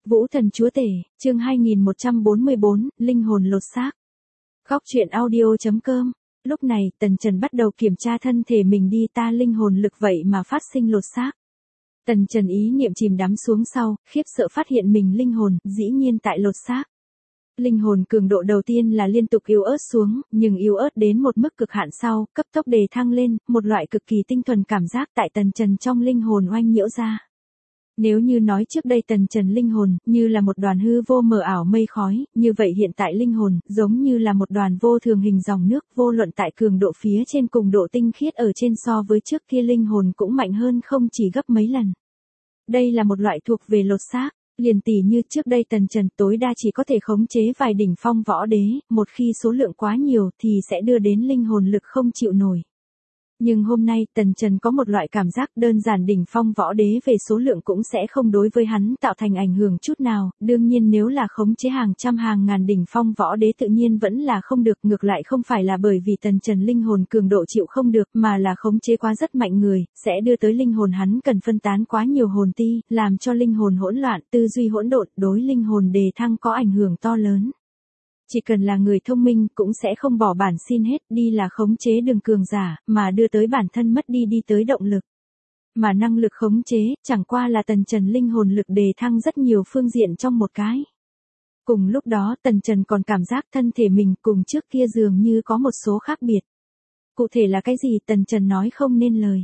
Vũ Thần Chúa Tể, chương 2144, Linh hồn lột xác. Góc truyện audio.com. Lúc này, Tần Trần bắt đầu kiểm tra thân thể mình đi, ta linh hồn lực vậy mà phát sinh lột xác. Tần Trần ý niệm chìm đắm xuống sau, khiếp sợ phát hiện mình linh hồn, dĩ nhiên tại lột xác. Linh hồn cường độ đầu tiên là liên tục yếu ớt xuống, nhưng yếu ớt đến một mức cực hạn sau, cấp tốc đề thăng lên, một loại cực kỳ tinh thuần cảm giác tại Tần Trần trong linh hồn oanh nhiễu ra. Nếu như nói trước đây Tần Trần linh hồn, như là một đoàn hư vô mờ ảo mây khói, như vậy hiện tại linh hồn, giống như là một đoàn vô thường hình dòng nước, vô luận tại cường độ phía trên cùng độ tinh khiết ở trên so với trước kia linh hồn cũng mạnh hơn không chỉ gấp mấy lần. Đây là một loại thuộc về lột xác, liền tỉ như trước đây Tần Trần tối đa chỉ có thể khống chế vài đỉnh phong võ đế, một khi số lượng quá nhiều thì sẽ đưa đến linh hồn lực không chịu nổi. Nhưng hôm nay Tần Trần có một loại cảm giác đơn giản đỉnh phong võ đế về số lượng cũng sẽ không đối với hắn tạo thành ảnh hưởng chút nào, đương nhiên nếu là khống chế hàng trăm hàng ngàn đỉnh phong võ đế tự nhiên vẫn là không được, ngược lại không phải là bởi vì Tần Trần linh hồn cường độ chịu không được mà là khống chế quá rất mạnh người, sẽ đưa tới linh hồn hắn cần phân tán quá nhiều hồn ti, làm cho linh hồn hỗn loạn, tư duy hỗn độn, đối linh hồn đề thăng có ảnh hưởng to lớn. Chỉ cần là người thông minh cũng sẽ không bỏ bản xin hết đi là khống chế đường cường giả, mà đưa tới bản thân mất đi đi tới động lực. Mà năng lực khống chế, chẳng qua là Tần Trần linh hồn lực đề thăng rất nhiều phương diện trong một cái. Cùng lúc đó Tần Trần còn cảm giác thân thể mình cùng trước kia dường như có một số khác biệt. Cụ thể là cái gì Tần Trần nói không nên lời.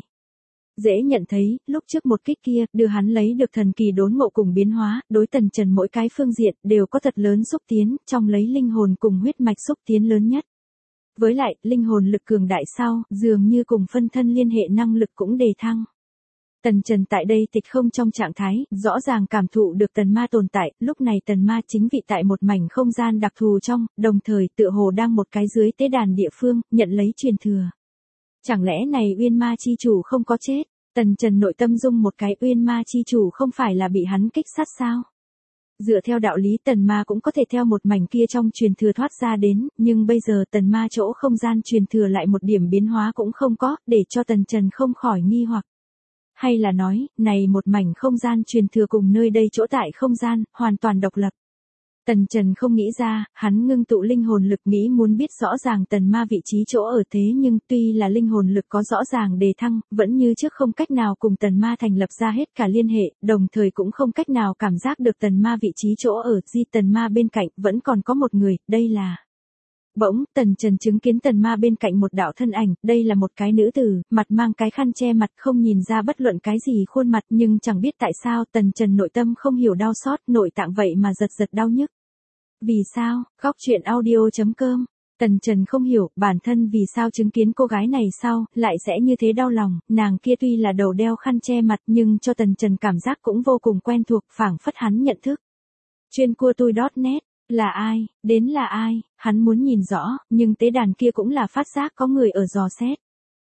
Dễ nhận thấy, lúc trước một kích kia, đưa hắn lấy được thần kỳ đốn ngộ cùng biến hóa, đối Tần Trần mỗi cái phương diện, đều có thật lớn xúc tiến, trong lấy linh hồn cùng huyết mạch xúc tiến lớn nhất. Với lại, linh hồn lực cường đại sau, dường như cùng phân thân liên hệ năng lực cũng đề thăng. Tần Trần tại đây tịch không trong trạng thái, rõ ràng cảm thụ được tần ma tồn tại, lúc này tần ma chính vị tại một mảnh không gian đặc thù trong, đồng thời tựa hồ đang một cái dưới tế đàn địa phương, nhận lấy truyền thừa. Chẳng lẽ này Uyên Ma chi chủ không có chết? Tần Trần nội tâm dung một cái, Uyên Ma chi chủ không phải là bị hắn kích sát sao? Dựa theo đạo lý tần ma cũng có thể theo một mảnh kia trong truyền thừa thoát ra đến, nhưng bây giờ tần ma chỗ không gian truyền thừa lại một điểm biến hóa cũng không có, để cho Tần Trần không khỏi nghi hoặc. Hay là nói, này một mảnh không gian truyền thừa cùng nơi đây chỗ tại không gian, hoàn toàn độc lập. Tần Trần không nghĩ ra, hắn ngưng tụ linh hồn lực nghĩ muốn biết rõ ràng tần ma vị trí chỗ ở thế nhưng tuy là linh hồn lực có rõ ràng đề thăng, vẫn như trước không cách nào cùng tần ma thành lập ra hết cả liên hệ, đồng thời cũng không cách nào cảm giác được tần ma vị trí chỗ ở, di tần ma bên cạnh vẫn còn có một người, đây là... Bỗng, Tần Trần chứng kiến tần ma bên cạnh một đạo thân ảnh, đây là một cái nữ tử, mặt mang cái khăn che mặt không nhìn ra bất luận cái gì khuôn mặt nhưng chẳng biết tại sao Tần Trần nội tâm không hiểu đau xót, nội tạng vậy mà giật giật đau nhức. Vì sao? Góc truyện audio.com. Tần Trần không hiểu bản thân vì sao chứng kiến cô gái này sau, lại sẽ như thế đau lòng, nàng kia tuy là đầu đeo khăn che mặt nhưng cho Tần Trần cảm giác cũng vô cùng quen thuộc, phảng phất hắn nhận thức. Chuyên cua tui.net. Là ai, đến là ai, hắn muốn nhìn rõ, nhưng tế đàn kia cũng là phát giác có người ở dò xét.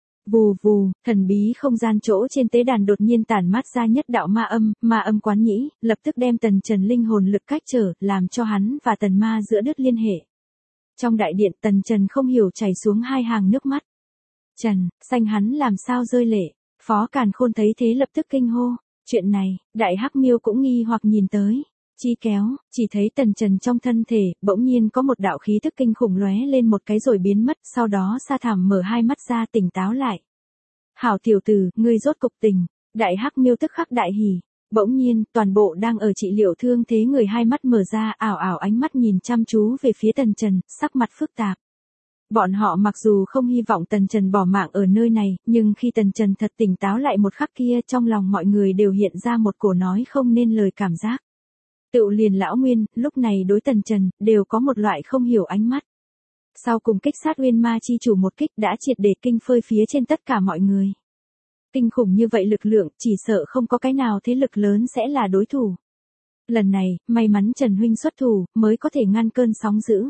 Vù vù, thần bí không gian chỗ trên tế đàn đột nhiên tản mát ra nhất đạo ma âm quán nhĩ, lập tức đem Tần Trần linh hồn lực cách trở, làm cho hắn và tần ma giữa đứt liên hệ. Trong đại điện Tần Trần không hiểu chảy xuống hai hàng nước mắt. Trần, xanh hắn làm sao rơi lệ, Phó Càn Khôn thấy thế lập tức kinh hô, chuyện này, Đại Hắc Miêu cũng nghi hoặc nhìn tới. Chi kéo, chỉ thấy Tần Trần trong thân thể, bỗng nhiên có một đạo khí thức kinh khủng lóe lên một cái rồi biến mất, sau đó Sa Thảm mở hai mắt ra tỉnh táo lại. Hảo tiểu tử, ngươi rốt cục tỉnh, Đại Hắc Miêu tức khắc đại hỉ. Bỗng nhiên, toàn bộ đang ở trị liệu thương thế người hai mắt mở ra, ảo ảo ánh mắt nhìn chăm chú về phía Tần Trần, sắc mặt phức tạp. Bọn họ mặc dù không hy vọng Tần Trần bỏ mạng ở nơi này, nhưng khi Tần Trần thật tỉnh táo lại một khắc kia trong lòng mọi người đều hiện ra một cổ nói không nên lời cảm giác. Tựu liền lão Nguyên, lúc này đối Tần Trần, đều có một loại không hiểu ánh mắt. Sau cùng kích sát Uyên Ma chi chủ một kích đã triệt để kinh phơi phía trên tất cả mọi người. Kinh khủng như vậy lực lượng, chỉ sợ không có cái nào thế lực lớn sẽ là đối thủ. Lần này, may mắn Trần huynh xuất thủ, mới có thể ngăn cơn sóng dữ.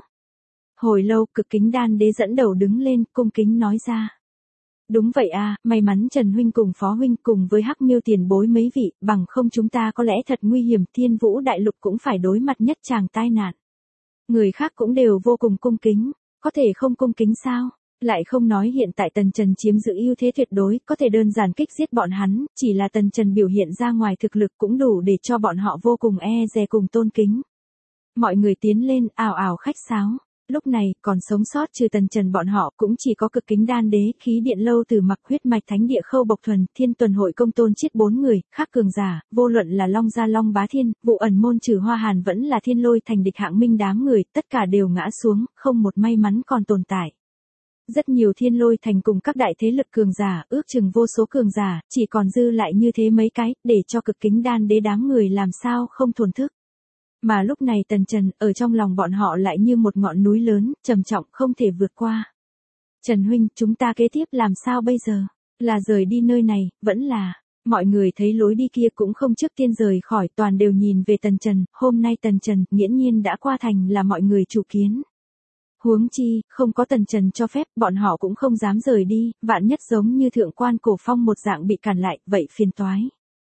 Hồi lâu, Cực Kính Đan Đế dẫn đầu đứng lên, cung kính nói ra. Đúng vậy à, may mắn Trần huynh cùng Phó huynh cùng với Hắc Miêu tiền bối mấy vị, bằng không chúng ta có lẽ thật nguy hiểm, Thiên Vũ đại lục cũng phải đối mặt nhất tràng tai nạn. Người khác cũng đều vô cùng cung kính, có thể không cung kính sao? Lại không nói hiện tại Tần Trần chiếm giữ ưu thế tuyệt đối, có thể đơn giản kích giết bọn hắn, chỉ là Tần Trần biểu hiện ra ngoài thực lực cũng đủ để cho bọn họ vô cùng e dè cùng tôn kính. Mọi người tiến lên, ào ào khách sáo. Lúc này, còn sống sót trừ Tần Trần bọn họ cũng chỉ có Cực Kính Đan Đế, Khí Điện Lâu Tử Mặc, Huyết Mạch Thánh Địa Khâu Bộc Thuần, Thiên Tuần Hội Công Tôn Chiết 4 người, khác cường giả, vô luận là Long Gia Long Bá Thiên, Vụ Ẩn Môn trừ Hoa Hàn vẫn là Thiên Lôi Thành địch Hạng Minh đám người, tất cả đều ngã xuống, không một may mắn còn tồn tại. Rất nhiều Thiên Lôi Thành cùng các đại thế lực cường giả, ước chừng vô số cường giả, chỉ còn dư lại như thế mấy cái, để cho Cực Kính Đan Đế đám người làm sao không thổn thức. Mà lúc này Tần Trần, ở trong lòng bọn họ lại như một ngọn núi lớn, trầm trọng không thể vượt qua. Trần huynh, chúng ta kế tiếp làm sao bây giờ? Là rời đi nơi này, vẫn là... Mọi người thấy lối đi kia cũng không trước tiên rời khỏi, toàn đều nhìn về Tần Trần, hôm nay Tần Trần, nghiễm nhiên đã qua thành là mọi người chủ kiến. Huống chi, không có Tần Trần cho phép, bọn họ cũng không dám rời đi, vạn nhất giống như Thượng Quan Cổ Phong một dạng bị cản lại, vậy phiền toái.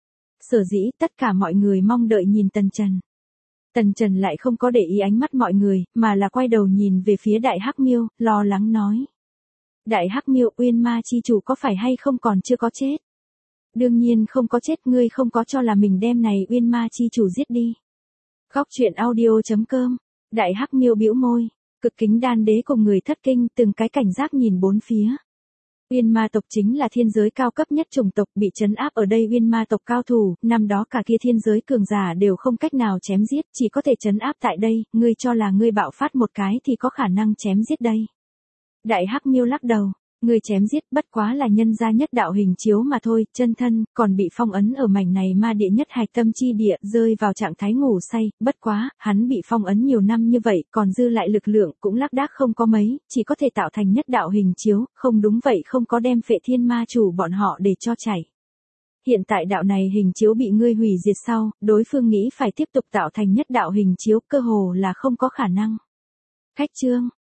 Sở dĩ, tất cả mọi người mong đợi nhìn Tần Trần. Tần Trần lại không có để ý ánh mắt mọi người, mà là quay đầu nhìn về phía Đại Hắc Miêu, lo lắng nói. Đại Hắc Miêu, Uyên Ma chi chủ có phải hay không còn chưa có chết? Đương nhiên không có chết, ngươi không có cho là mình đem này Uyên Ma chi chủ giết đi. Góc truyện audio.com. Đại Hắc Miêu bĩu môi, Cực Kính Đan Đế cùng người thất kinh, từng cái cảnh giác nhìn bốn phía. Uyên Ma tộc chính là thiên giới cao cấp nhất chủng tộc, bị trấn áp ở đây Uyên Ma tộc cao thủ, năm đó cả kia thiên giới cường giả đều không cách nào chém giết, chỉ có thể trấn áp tại đây, ngươi cho là ngươi bạo phát một cái thì có khả năng chém giết đây. Đại Hắc Miêu lắc đầu, ngươi chém giết bất quá là nhân gia nhất đạo hình chiếu mà thôi, chân thân, còn bị phong ấn ở mảnh này ma địa nhất hạch tâm chi địa, rơi vào trạng thái ngủ say, bất quá, hắn bị phong ấn nhiều năm như vậy, còn dư lại lực lượng cũng lác đác không có mấy, chỉ có thể tạo thành nhất đạo hình chiếu, không đúng vậy không có đem Phệ Thiên Ma chủ bọn họ để cho chảy. Hiện tại đạo này hình chiếu bị ngươi hủy diệt sau, đối phương nghĩ phải tiếp tục tạo thành nhất đạo hình chiếu, cơ hồ là không có khả năng. Khách trương,